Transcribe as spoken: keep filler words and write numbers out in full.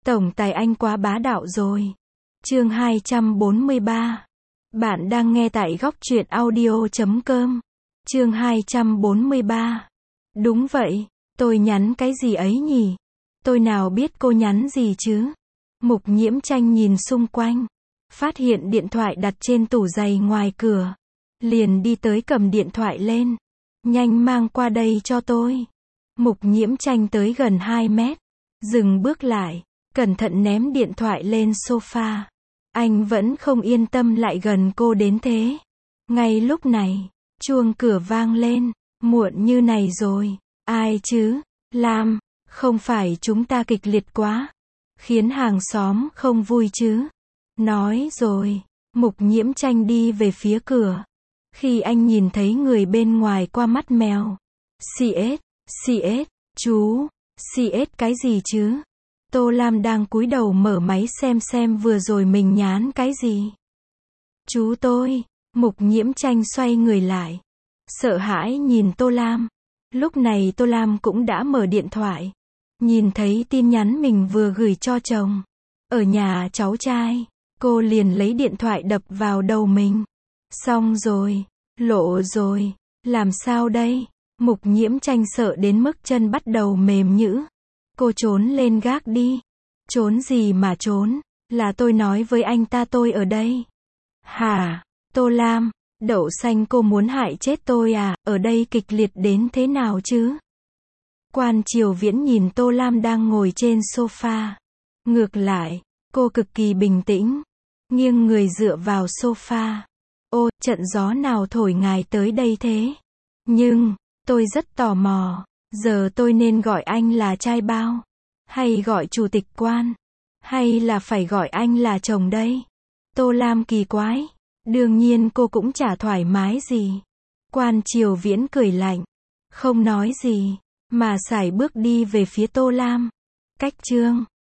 Tổng tài anh quá bá đạo rồi. Chương hai trăm bốn mươi ba. Bạn đang nghe tại góc truyện audio chấm com. Chương hai trăm bốn mươi ba. Đúng vậy, tôi nhắn cái gì ấy nhỉ? Tôi nào biết cô nhắn gì chứ? Mục Nhiễm Tranh nhìn xung quanh, phát hiện điện thoại đặt trên tủ giày ngoài cửa. Liền đi tới cầm điện thoại lên. Nhanh mang qua đây cho tôi. Mục Nhiễm Tranh tới gần hai mét. Dừng bước lại, cẩn thận ném điện thoại lên sofa. Anh vẫn không yên tâm lại gần cô đến thế. Ngay lúc này, chuông cửa vang lên. Muộn như này rồi. Ai chứ? Lam, không phải chúng ta kịch liệt quá, khiến hàng xóm không vui chứ? Nói rồi, Mục Nhiễm Tranh đi về phía cửa. Khi anh nhìn thấy người bên ngoài qua mắt mèo. xê ét, xê ét, chú, xê ét cái gì chứ? Tô Lam đang cúi đầu mở máy xem xem vừa rồi mình nhắn cái gì. Chú tôi. Mục Nhiễm Tranh xoay người lại, sợ hãi nhìn Tô Lam. Lúc này Tô Lam cũng đã mở điện thoại, nhìn thấy tin nhắn mình vừa gửi cho chồng ở nhà cháu trai. Cô liền lấy điện thoại đập vào đầu mình. Xong rồi, lộ rồi, làm sao đây? Mục Nhiễm Tranh sợ đến mức chân bắt đầu mềm nhũn. Cô trốn lên gác đi. Trốn gì mà trốn? Là tôi nói với anh ta tôi ở đây. Hả? Tô Lam, đậu xanh cô muốn hại chết tôi à? Ở đây kịch liệt đến thế nào chứ? Quan Triều Viễn nhìn Tô Lam đang ngồi trên sofa. Ngược lại, cô cực kỳ bình tĩnh, nghiêng người dựa vào sofa. Ô, trận gió nào thổi ngài tới đây thế? Nhưng, tôi rất tò mò, giờ tôi nên gọi anh là trai bao? Hay gọi chủ tịch quan? Hay là phải gọi anh là chồng đây? Tô Lam kỳ quái. Đương nhiên cô cũng chả thoải mái gì. Quan Triều Viễn cười lạnh, không nói gì, mà sải bước đi về phía Tô Lam. Cách chương